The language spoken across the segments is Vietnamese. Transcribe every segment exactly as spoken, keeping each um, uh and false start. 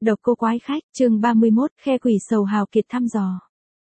Độc cô quái khách, chương ba mươi mốt, khe quỷ sầu hào kiệt thăm dò.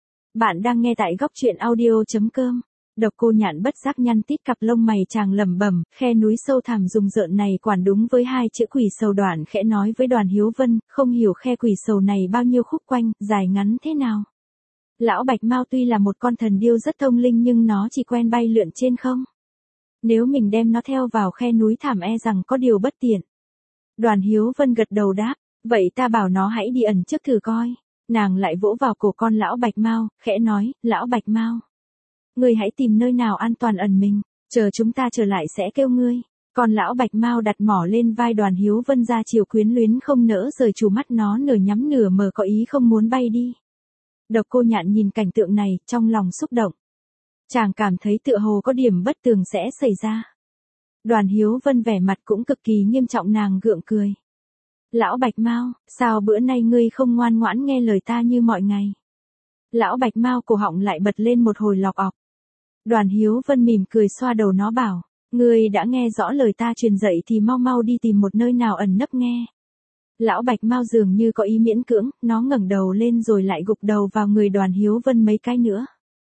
Bạn đang nghe tại góc truyện audio.com. Độc cô nhạn bất giác nhăn tít cặp lông mày chàng lẩm bẩm, khe núi sâu thẳm rùng rợn này quản đúng với hai chữ quỷ sầu. Đoạn khẽ nói với Đoàn Hiếu Vân, không hiểu khe quỷ sầu này bao nhiêu khúc quanh, dài ngắn thế nào. Lão Bạch Mao tuy là một con thần điêu rất thông linh nhưng nó chỉ quen bay lượn trên không. Nếu mình đem nó theo vào khe núi thẳm e rằng có điều bất tiện. Đoàn Hiếu Vân gật đầu đáp, vậy ta bảo nó hãy đi ẩn trước thử coi. Nàng lại vỗ vào cổ con lão Bạch Mao, khẽ nói, lão Bạch Mao, ngươi hãy tìm nơi nào an toàn ẩn mình, chờ chúng ta trở lại sẽ kêu ngươi. Con lão Bạch Mao đặt mỏ lên vai Đoàn Hiếu Vân ra chiều quyến luyến không nỡ rời, chủ mắt nó nửa nhắm nửa mở có ý không muốn bay đi. Độc cô nhạn nhìn cảnh tượng này, trong lòng xúc động. Chàng cảm thấy tựa hồ có điểm bất tường sẽ xảy ra. Đoàn Hiếu Vân vẻ mặt cũng cực kỳ nghiêm trọng, nàng gượng cười. Lão Bạch Mao, sao bữa nay ngươi không ngoan ngoãn nghe lời ta như mọi ngày? Lão Bạch Mao cổ họng lại bật lên một hồi lọc ọc. Đoàn Hiếu Vân mỉm cười xoa đầu nó bảo, ngươi đã nghe rõ lời ta truyền dạy thì mau mau đi tìm một nơi nào ẩn nấp nghe. Lão Bạch Mao dường như có ý miễn cưỡng, nó ngẩng đầu lên rồi lại gục đầu vào người Đoàn Hiếu Vân mấy cái nữa.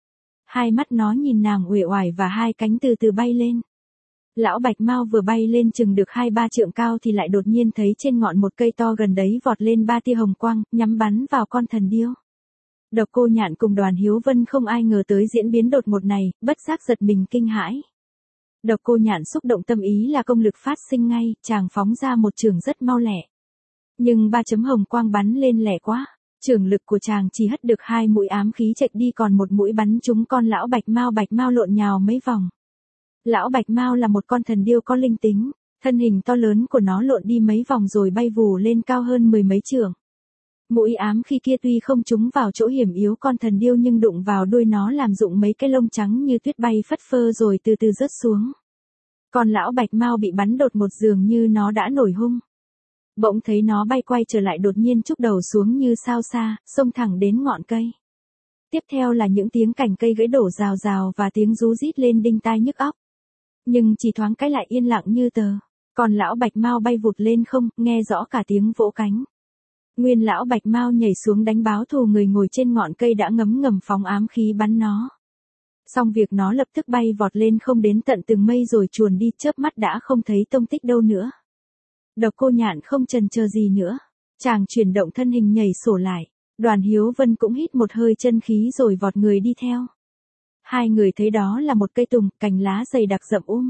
Hai mắt nó nhìn nàng uể oải và hai cánh từ từ bay lên. Lão Bạch Mao vừa bay lên chừng được hai ba trượng cao thì lại đột nhiên thấy trên ngọn một cây to gần đấy vọt lên ba tia hồng quang, nhắm bắn vào con thần điêu. Độc cô nhạn cùng Đoàn Hiếu Vân không ai ngờ tới diễn biến đột ngột này, bất giác giật mình kinh hãi. Độc cô nhạn xúc động tâm ý là công lực phát sinh ngay, chàng phóng ra một chưởng rất mau lẹ. Nhưng ba chấm hồng quang bắn lên lẻ quá, chưởng lực của chàng chỉ hất được hai mũi ám khí chệch đi, còn một mũi bắn trúng con lão Bạch Mao. Bạch Mao lộn nhào mấy vòng. Lão Bạch Mao là một con thần điêu có linh tính, thân hình to lớn của nó lộn đi mấy vòng rồi bay vù lên cao hơn mười mấy trượng. Mũi ám khí kia tuy không trúng vào chỗ hiểm yếu con thần điêu nhưng đụng vào đuôi nó làm rụng mấy cái lông trắng như tuyết bay phất phơ rồi từ từ rớt xuống. Còn lão Bạch Mao bị bắn đột ngột dường như nó đã nổi hung. Bỗng thấy nó bay quay trở lại, đột nhiên chúc đầu xuống như sao xa, xông thẳng đến ngọn cây. Tiếp theo là những tiếng cành cây gãy đổ rào rào và tiếng rú rít lên đinh tai nhức óc. Nhưng chỉ thoáng cái lại yên lặng như tờ. Còn lão Bạch Mao bay vụt lên không, nghe rõ cả tiếng vỗ cánh. Nguyên lão Bạch Mao nhảy xuống đánh báo thù, người ngồi trên ngọn cây đã ngấm ngầm phóng ám khí bắn nó. Xong việc nó lập tức bay vọt lên không đến tận từng mây rồi chuồn đi, chớp mắt đã không thấy tông tích đâu nữa. Độc cô nhạn không chần chờ gì nữa, chàng chuyển động thân hình nhảy sổ lại. Đoàn Hiếu Vân cũng hít một hơi chân khí rồi vọt người đi theo. Hai người thấy đó là một cây tùng, cành lá dày đặc rậm um.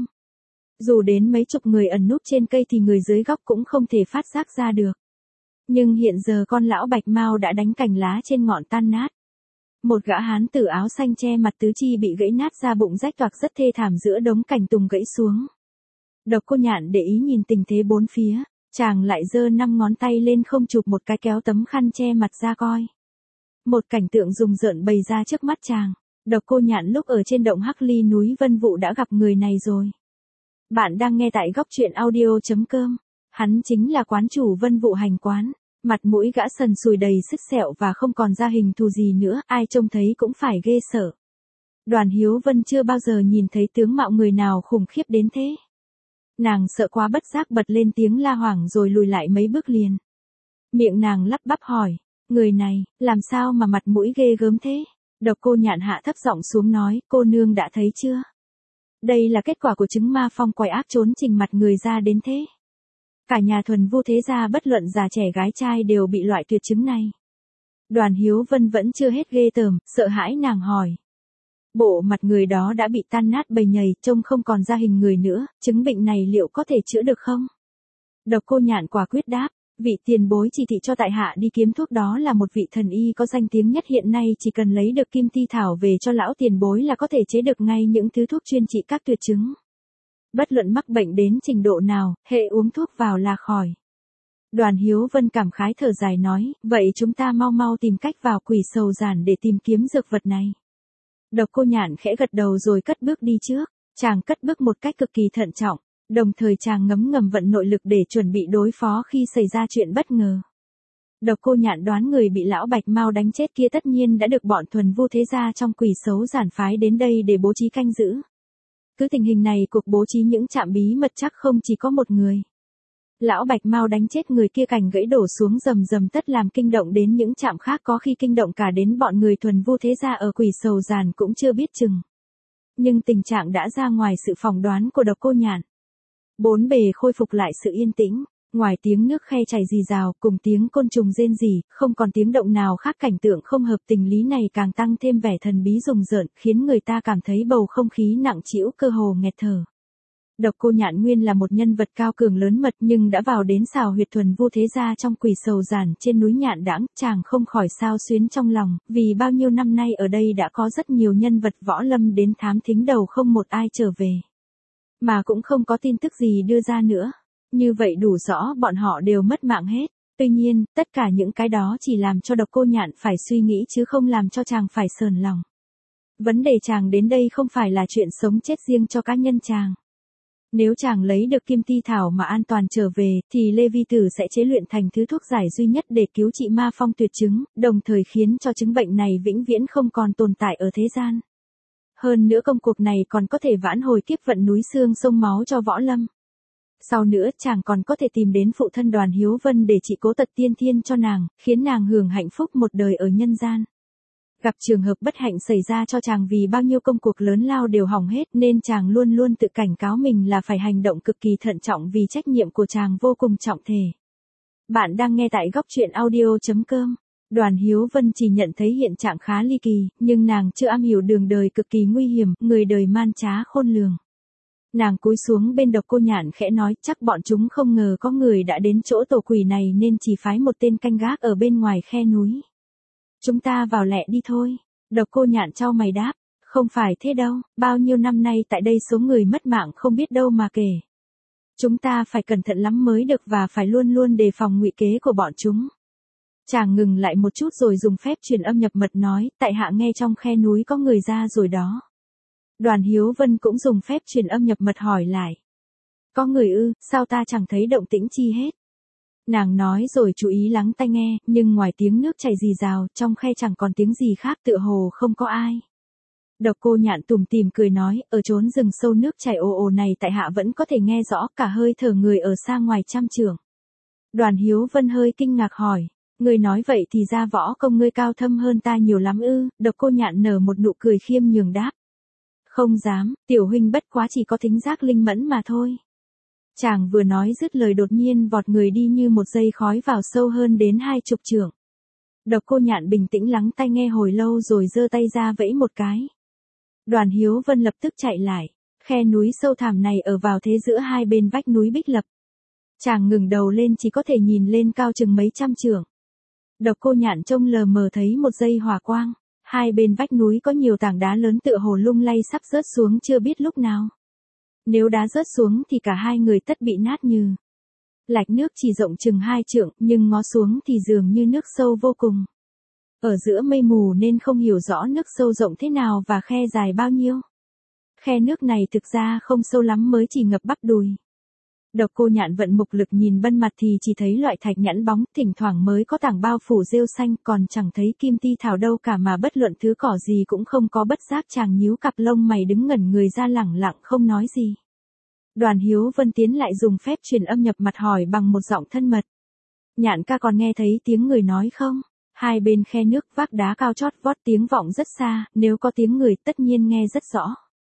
Dù đến mấy chục người ẩn núp trên cây thì người dưới góc cũng không thể phát giác ra được. Nhưng hiện giờ con lão Bạch Mao đã đánh cành lá trên ngọn tan nát. Một gã hán tử áo xanh che mặt tứ chi bị gãy nát ra, bụng rách toạc rất thê thảm giữa đống cành tùng gãy xuống. Độc cô nhạn để ý nhìn tình thế bốn phía, chàng lại giơ năm ngón tay lên không chụp một cái, kéo tấm khăn che mặt ra coi. Một cảnh tượng rùng rợn bày ra trước mắt chàng. Độc cô nhạn lúc ở trên động Hắc Ly núi Vân Vụ đã gặp người này rồi. Bạn đang nghe tại góc truyện audio.com. Hắn chính là quán chủ Vân Vụ hành quán. Mặt mũi gã sần sùi đầy sức sẹo và không còn ra hình thù gì nữa, ai trông thấy cũng phải ghê sợ. Đoàn Hiếu Vân chưa bao giờ nhìn thấy tướng mạo người nào khủng khiếp đến thế. Nàng sợ quá bất giác bật lên tiếng la hoảng rồi lùi lại mấy bước liền. Miệng nàng lắp bắp hỏi, người này, làm sao mà mặt mũi ghê gớm thế? Độc cô nhạn hạ thấp giọng xuống nói, cô nương đã thấy chưa? Đây là kết quả của chứng ma phong quái ác trốn trình mặt người ra đến thế. Cả nhà thuần vu thế gia bất luận già trẻ gái trai đều bị loại tuyệt chứng này. Đoàn Hiếu Vân vẫn chưa hết ghê tởm, sợ hãi nàng hỏi. Bộ mặt người đó đã bị tan nát bầy nhầy, trông không còn ra hình người nữa, chứng bệnh này liệu có thể chữa được không? Độc cô nhạn quả quyết đáp, vị tiền bối chỉ thị cho tại hạ đi kiếm thuốc đó là một vị thần y có danh tiếng nhất hiện nay, chỉ cần lấy được kim ti thảo về cho lão tiền bối là có thể chế được ngay những thứ thuốc chuyên trị các tuyệt chứng. Bất luận mắc bệnh đến trình độ nào, hệ uống thuốc vào là khỏi. Đoàn Hiếu Vân cảm khái thở dài nói, vậy chúng ta mau mau tìm cách vào quỷ sầu giản để tìm kiếm dược vật này. Độc cô nhạn khẽ gật đầu rồi cất bước đi trước, chàng cất bước một cách cực kỳ thận trọng. Đồng thời chàng ngấm ngầm vận nội lực để chuẩn bị đối phó khi xảy ra chuyện bất ngờ. Độc cô nhạn đoán người bị lão Bạch Mao đánh chết kia tất nhiên đã được bọn thuần vu thế gia trong quỷ xấu giản phái đến đây để bố trí canh giữ. Cứ tình hình này cuộc bố trí những trạm bí mật chắc không chỉ có một người. Lão Bạch mau đánh chết người kia, cành gãy đổ xuống rầm rầm tất làm kinh động đến những trạm khác, có khi kinh động cả đến bọn người thuần vu thế gia ở Quỷ Sầu Giàn cũng chưa biết chừng. Nhưng tình trạng đã ra ngoài sự phỏng đoán của Độc Cô Nhạn. Bốn bề khôi phục lại sự yên tĩnh, ngoài tiếng nước khe chảy rì rào cùng tiếng côn trùng rên rỉ, không còn tiếng động nào khác. Cảnh tượng không hợp tình lý này càng tăng thêm vẻ thần bí rùng rợn, khiến người ta cảm thấy bầu không khí nặng trĩu, cơ hồ nghẹt thở. Độc Cô Nhạn nguyên là một nhân vật cao cường lớn mật, nhưng đã vào đến xào huyệt thuần vu thế gia trong Quỷ Sầu Giàn trên núi Nhạn Đãng, chàng không khỏi xao xuyến trong lòng, vì bao nhiêu năm nay ở đây đã có rất nhiều nhân vật võ lâm đến thám thính, đầu không một ai trở về. Mà cũng không có tin tức gì đưa ra nữa. Như vậy đủ rõ bọn họ đều mất mạng hết. Tuy nhiên, tất cả những cái đó chỉ làm cho Độc Cô Nhạn phải suy nghĩ chứ không làm cho chàng phải sờn lòng. Vấn đề chàng đến đây không phải là chuyện sống chết riêng cho cá nhân chàng. Nếu chàng lấy được Kim Ti Thảo mà an toàn trở về, thì Lê Vi Tử sẽ chế luyện thành thứ thuốc giải duy nhất để cứu trị ma phong tuyệt chứng, đồng thời khiến cho chứng bệnh này vĩnh viễn không còn tồn tại ở thế gian. Hơn nữa công cuộc này còn có thể vãn hồi kiếp vận núi xương sông máu cho võ lâm. Sau nữa chàng còn có thể tìm đến phụ thân Đoàn Hiếu Vân để trị cố tật tiên thiên cho nàng, khiến nàng hưởng hạnh phúc một đời ở nhân gian. Gặp trường hợp bất hạnh xảy ra cho chàng vì bao nhiêu công cuộc lớn lao đều hỏng hết, nên chàng luôn luôn tự cảnh cáo mình là phải hành động cực kỳ thận trọng vì trách nhiệm của chàng vô cùng trọng thể. Bạn đang nghe tại góc truyện audio chấm com. Đoàn Hiếu Vân chỉ nhận thấy hiện trạng khá ly kỳ, nhưng nàng chưa am hiểu đường đời cực kỳ nguy hiểm, người đời man trá khôn lường. Nàng cúi xuống bên Độc Cô Nhạn khẽ nói, chắc bọn chúng không ngờ có người đã đến chỗ tổ quỷ này nên chỉ phái một tên canh gác ở bên ngoài khe núi. Chúng ta vào lẹ đi thôi. Độc Cô Nhạn chau mày đáp, không phải thế đâu, bao nhiêu năm nay tại đây số người mất mạng không biết đâu mà kể. Chúng ta phải cẩn thận lắm mới được và phải luôn luôn đề phòng ngụy kế của bọn chúng. Chàng ngừng lại một chút rồi dùng phép truyền âm nhập mật nói, tại hạ nghe trong khe núi có người ra rồi đó. Đoàn Hiếu Vân cũng dùng phép truyền âm nhập mật hỏi lại. Có người ư, sao ta chẳng thấy động tĩnh chi hết. Nàng nói rồi chú ý lắng tai nghe, nhưng ngoài tiếng nước chảy rì rào, trong khe chẳng còn tiếng gì khác, tựa hồ không có ai. Độc Cô Nhạn tủm tỉm cười nói, ở chốn rừng sâu nước chảy ồ ồ này tại hạ vẫn có thể nghe rõ cả hơi thở người ở xa ngoài trăm trượng. Đoàn Hiếu Vân hơi kinh ngạc hỏi, người nói vậy thì ra võ công ngươi cao thâm hơn ta nhiều lắm ư? Độc Cô Nhạn nở một nụ cười khiêm nhường đáp. Không dám, tiểu huynh bất quá chỉ có thính giác linh mẫn mà thôi. Chàng vừa nói dứt lời đột nhiên vọt người đi như một dây khói vào sâu hơn đến hai chục trượng. Độc Cô Nhạn bình tĩnh lắng tai nghe hồi lâu rồi giơ tay ra vẫy một cái. Đoàn Hiếu Vân lập tức chạy lại. Khe núi sâu thẳm này ở vào thế giữa hai bên vách núi Bích Lập. Chàng ngừng đầu lên chỉ có thể nhìn lên cao chừng mấy trăm trượng. Độc Cô Nhạn trông lờ mờ thấy một dây hỏa quang. Hai bên vách núi có nhiều tảng đá lớn tựa hồ lung lay sắp rớt xuống chưa biết lúc nào. Nếu đá rớt xuống thì cả hai người tất bị nát như. Lạch nước chỉ rộng chừng hai trượng, nhưng ngó xuống thì dường như nước sâu vô cùng. Ở giữa mây mù nên không hiểu rõ nước sâu rộng thế nào và khe dài bao nhiêu. Khe nước này thực ra không sâu lắm mới chỉ ngập bắp đùi. Độc Cô Nhạn vận mục lực nhìn bên mặt thì chỉ thấy loại thạch nhẵn bóng, thỉnh thoảng mới có tảng bao phủ rêu xanh, còn chẳng thấy kim ti thảo đâu cả, mà bất luận thứ cỏ gì cũng không có. Bất giác chàng nhíu cặp lông mày đứng ngẩn người ra lẳng lặng không nói gì. Đoàn Hiếu Vân tiến lại dùng phép truyền âm nhập mặt hỏi bằng một giọng thân mật. Nhạn ca còn nghe thấy tiếng người nói không? Hai bên khe nước vác đá cao chót vót tiếng vọng rất xa, nếu có tiếng người tất nhiên nghe rất rõ.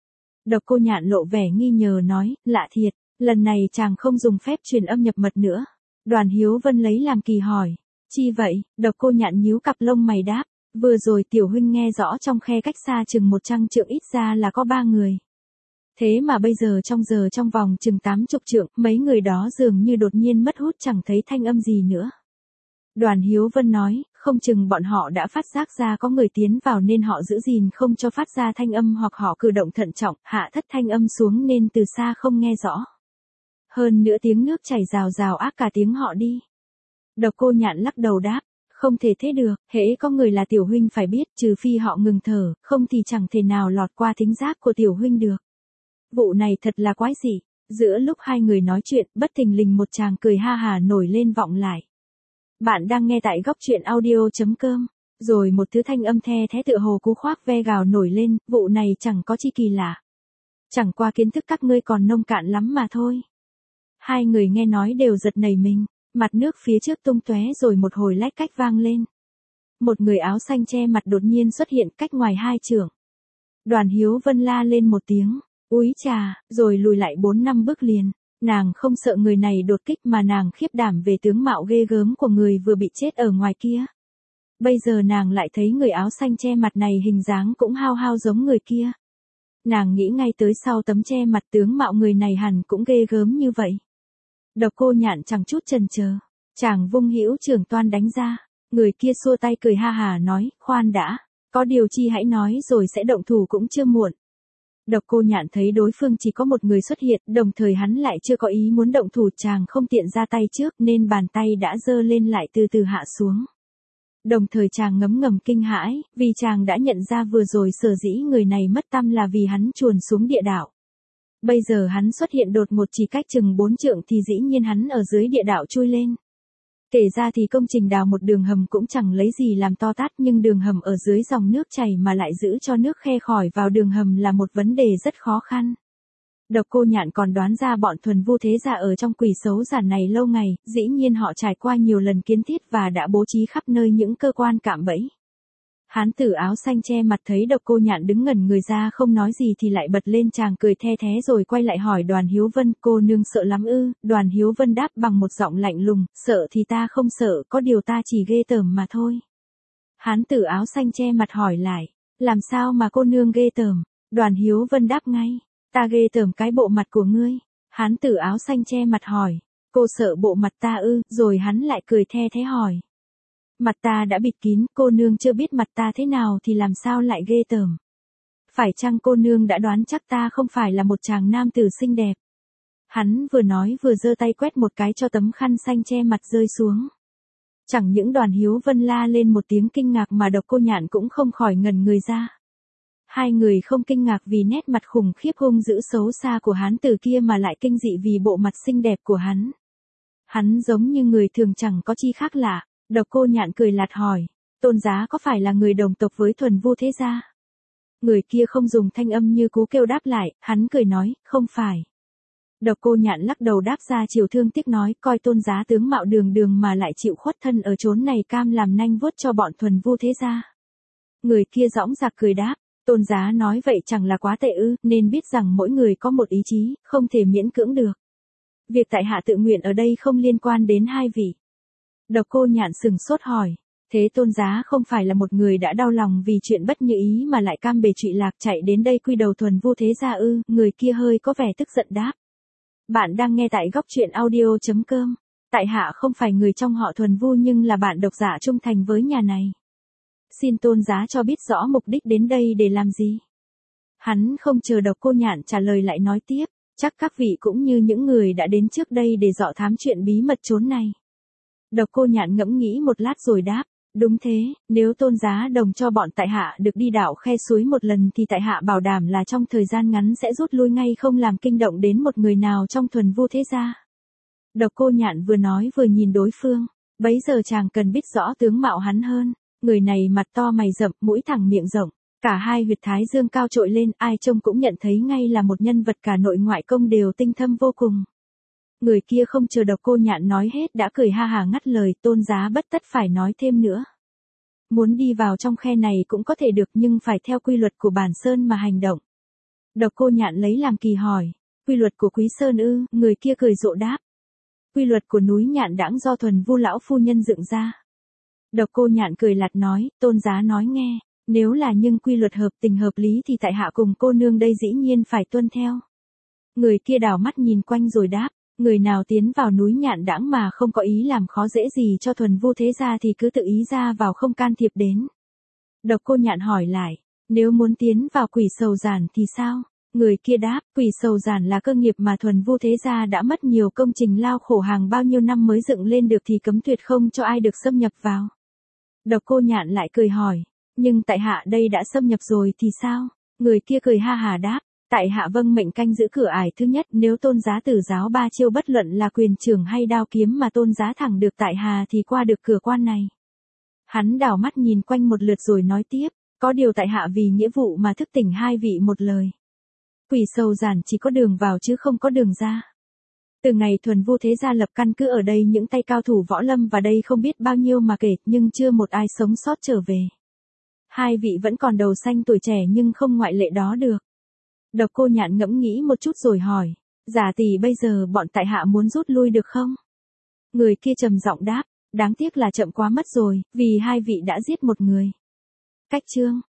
Độc Cô Nhạn lộ vẻ nghi ngờ nói, lạ thiệt. Lần này chàng không dùng phép truyền âm nhập mật nữa. Đoàn Hiếu Vân lấy làm kỳ hỏi. Chi vậy? Độc Cô Nhạn nhíu cặp lông mày đáp. Vừa rồi tiểu huynh nghe rõ trong khe cách xa chừng một trăm trượng ít ra là có ba người. Thế mà bây giờ trong giờ trong vòng chừng tám chục trượng, mấy người đó dường như đột nhiên mất hút chẳng thấy thanh âm gì nữa. Đoàn Hiếu Vân nói, không chừng bọn họ đã phát giác ra có người tiến vào nên họ giữ gìn không cho phát ra thanh âm, hoặc họ cử động thận trọng, hạ thất thanh âm xuống nên từ xa không nghe rõ. Hơn nữa tiếng nước chảy rào rào ác cả tiếng họ đi. Độc Cô Nhạn lắc đầu đáp, không thể thế được, hễ có người là tiểu huynh phải biết, trừ phi họ ngừng thở, không thì chẳng thể nào lọt qua thính giác của tiểu huynh được. Vụ này thật là quái dị. Giữa lúc hai người nói chuyện, bất thình lình một chàng cười ha hà nổi lên vọng lại. Bạn đang nghe tại góc truyện audio chấm com. Rồi một thứ thanh âm the thế tựa hồ cú khoác ve gào nổi lên, vụ này chẳng có chi kỳ lạ. Chẳng qua kiến thức các ngươi còn nông cạn lắm mà thôi. Hai người nghe nói đều giật nảy mình, mặt nước phía trước tung tóe rồi một hồi lách cách vang lên. Một người áo xanh che mặt đột nhiên xuất hiện cách ngoài hai trượng. Đoàn Hiếu Vân la lên một tiếng, úi trà, rồi lùi lại bốn năm bước liền. Nàng không sợ người này đột kích mà nàng khiếp đảm về tướng mạo ghê gớm của người vừa bị chết ở ngoài kia. Bây giờ nàng lại thấy người áo xanh che mặt này hình dáng cũng hao hao giống người kia. Nàng nghĩ ngay tới sau tấm che mặt tướng mạo người này hẳn cũng ghê gớm như vậy. Độc Cô Nhạn chẳng chút chần chờ, chàng vung hữu trưởng toan đánh ra. Người kia xua tay cười ha hà nói, khoan đã, có điều chi hãy nói rồi sẽ động thủ cũng chưa muộn. Độc Cô Nhạn thấy đối phương chỉ có một người xuất hiện, đồng thời hắn lại chưa có ý muốn động thủ, chàng không tiện ra tay trước nên bàn tay đã giơ lên lại từ từ hạ xuống. Đồng thời chàng ngấm ngầm kinh hãi, vì chàng đã nhận ra vừa rồi sở dĩ người này mất tăm là vì hắn chuồn xuống địa đạo. Bây giờ hắn xuất hiện đột ngột chỉ cách chừng bốn trượng thì dĩ nhiên hắn ở dưới địa đạo chui lên. Kể ra thì công trình đào một đường hầm cũng chẳng lấy gì làm to tát, nhưng đường hầm ở dưới dòng nước chảy mà lại giữ cho nước khe khỏi vào đường hầm là một vấn đề rất khó khăn. Độc Cô Nhạn còn đoán ra bọn thuần vu thế gia ở trong quỷ xấu giản này lâu ngày, dĩ nhiên họ trải qua nhiều lần kiến thiết và đã bố trí khắp nơi những cơ quan cạm bẫy. Hán tử áo xanh che mặt thấy Độc Cô Nhạn đứng ngẩn người ra không nói gì thì lại bật lên, chàng cười the thé rồi quay lại hỏi Đoàn Hiếu Vân, cô nương sợ lắm ư? Đoàn Hiếu Vân đáp bằng một giọng lạnh lùng, sợ thì ta không sợ, có điều ta chỉ ghê tởm mà thôi. Hán tử áo xanh che mặt hỏi lại, làm sao mà cô nương ghê tởm? Đoàn Hiếu Vân đáp ngay, ta ghê tởm cái bộ mặt của ngươi. Hán tử áo xanh che mặt hỏi, cô sợ bộ mặt ta ư? Rồi hắn lại cười the thế hỏi. Mặt ta đã bịt kín, cô nương chưa biết mặt ta thế nào thì làm sao lại ghê tởm. Phải chăng cô nương đã đoán chắc ta không phải là một chàng nam tử xinh đẹp? Hắn vừa nói vừa giơ tay quét một cái cho tấm khăn xanh che mặt rơi xuống. Chẳng những Đoàn Hiếu Vân la lên một tiếng kinh ngạc mà Độc Cô Nhạn cũng không khỏi ngẩn người ra. Hai người không kinh ngạc vì nét mặt khủng khiếp hung dữ xấu xa của hắn từ kia mà lại kinh dị vì bộ mặt xinh đẹp của hắn. Hắn giống như người thường chẳng có chi khác lạ. Độc Cô Nhạn cười lạt hỏi, Tôn giá có phải là người đồng tộc với thuần vu thế gia? Người kia không dùng thanh âm như cú kêu đáp lại, hắn cười nói, không phải. Độc Cô Nhạn lắc đầu đáp ra chiều thương tiếc nói, coi tôn giá tướng mạo đường đường mà lại chịu khuất thân ở chốn này cam làm nanh vuốt cho bọn thuần vu thế gia. Người kia dõng dạc cười đáp, tôn giá nói vậy chẳng là quá tệ ư, nên biết rằng mỗi người có một ý chí, không thể miễn cưỡng được. Việc tại hạ tự nguyện ở đây không liên quan đến hai vị. Độc Cô Nhạn sừng sốt hỏi, thế tôn giá không phải là một người đã đau lòng vì chuyện bất như ý mà lại cam bề trụy lạc chạy đến đây quy đầu thuần vu thế gia ư? Người kia hơi có vẻ tức giận đáp. Bạn đang nghe tại góc truyện audio chấm com. Tại hạ không phải người trong họ thuần vu nhưng là bạn độc giả trung thành với nhà này. Xin tôn giá cho biết rõ mục đích đến đây để làm gì? Hắn không chờ Độc Cô Nhạn trả lời lại nói tiếp, chắc các vị cũng như những người đã đến trước đây để dò thám chuyện bí mật chốn này. Độc Cô Nhạn ngẫm nghĩ một lát rồi đáp, đúng thế, nếu tôn giá đồng cho bọn tại hạ được đi đảo khe suối một lần thì tại hạ bảo đảm là trong thời gian ngắn sẽ rút lui ngay không làm kinh động đến một người nào trong thuần vu thế gia. Độc Cô Nhạn vừa nói vừa nhìn đối phương, bấy giờ chàng cần biết rõ tướng mạo hắn hơn, người này mặt to mày rậm, mũi thẳng miệng rộng, cả hai huyệt thái dương cao trội lên, ai trông cũng nhận thấy ngay là một nhân vật cả nội ngoại công đều tinh thâm vô cùng. Người kia không chờ Độc Cô Nhạn nói hết đã cười ha hà ngắt lời, tôn giá bất tất phải nói thêm nữa. Muốn đi vào trong khe này cũng có thể được nhưng phải theo quy luật của bản sơn mà hành động. Độc Cô Nhạn lấy làm kỳ hỏi, quy luật của Quý Sơn ư? Người kia cười rộ đáp. Quy luật của núi Nhạn Đãng do thuần vu lão phu nhân dựng ra. Độc Cô Nhạn cười lạt nói, tôn giá nói nghe, nếu là nhưng quy luật hợp tình hợp lý thì tại hạ cùng cô nương đây dĩ nhiên phải tuân theo. Người kia đảo mắt nhìn quanh rồi đáp. Người nào tiến vào núi Nhạn Đãng mà không có ý làm khó dễ gì cho thuần vu thế gia thì cứ tự ý ra vào không can thiệp đến. Độc Cô Nhạn hỏi lại, nếu muốn tiến vào quỷ sầu giản thì sao? Người kia đáp, quỷ sầu giản là cơ nghiệp mà thuần vu thế gia đã mất nhiều công trình lao khổ hàng bao nhiêu năm mới dựng lên được thì cấm tuyệt không cho ai được xâm nhập vào. Độc Cô Nhạn lại cười hỏi, nhưng tại hạ đây đã xâm nhập rồi thì sao? Người kia cười ha hà đáp. Tại hạ vâng mệnh canh giữ cửa ải thứ nhất, nếu tôn giá tử giáo ba chiêu bất luận là quyền trưởng hay đao kiếm mà tôn giá thẳng được tại hà thì qua được cửa quan này. Hắn đảo mắt nhìn quanh một lượt rồi nói tiếp, có điều tại hạ vì nghĩa vụ mà thức tỉnh hai vị một lời. Quỷ sầu giản chỉ có đường vào chứ không có đường ra. Từ ngày Thuần Vu Thế Gia lập căn cứ ở đây những tay cao thủ võ lâm và đây không biết bao nhiêu mà kể, nhưng chưa một ai sống sót trở về. Hai vị vẫn còn đầu xanh tuổi trẻ nhưng không ngoại lệ đó được. Độc Cô Nhạn ngẫm nghĩ một chút rồi hỏi, giả tỷ bây giờ bọn tại hạ muốn rút lui được không? Người kia trầm giọng đáp, đáng tiếc là chậm quá mất rồi, vì hai vị đã giết một người. Cách chương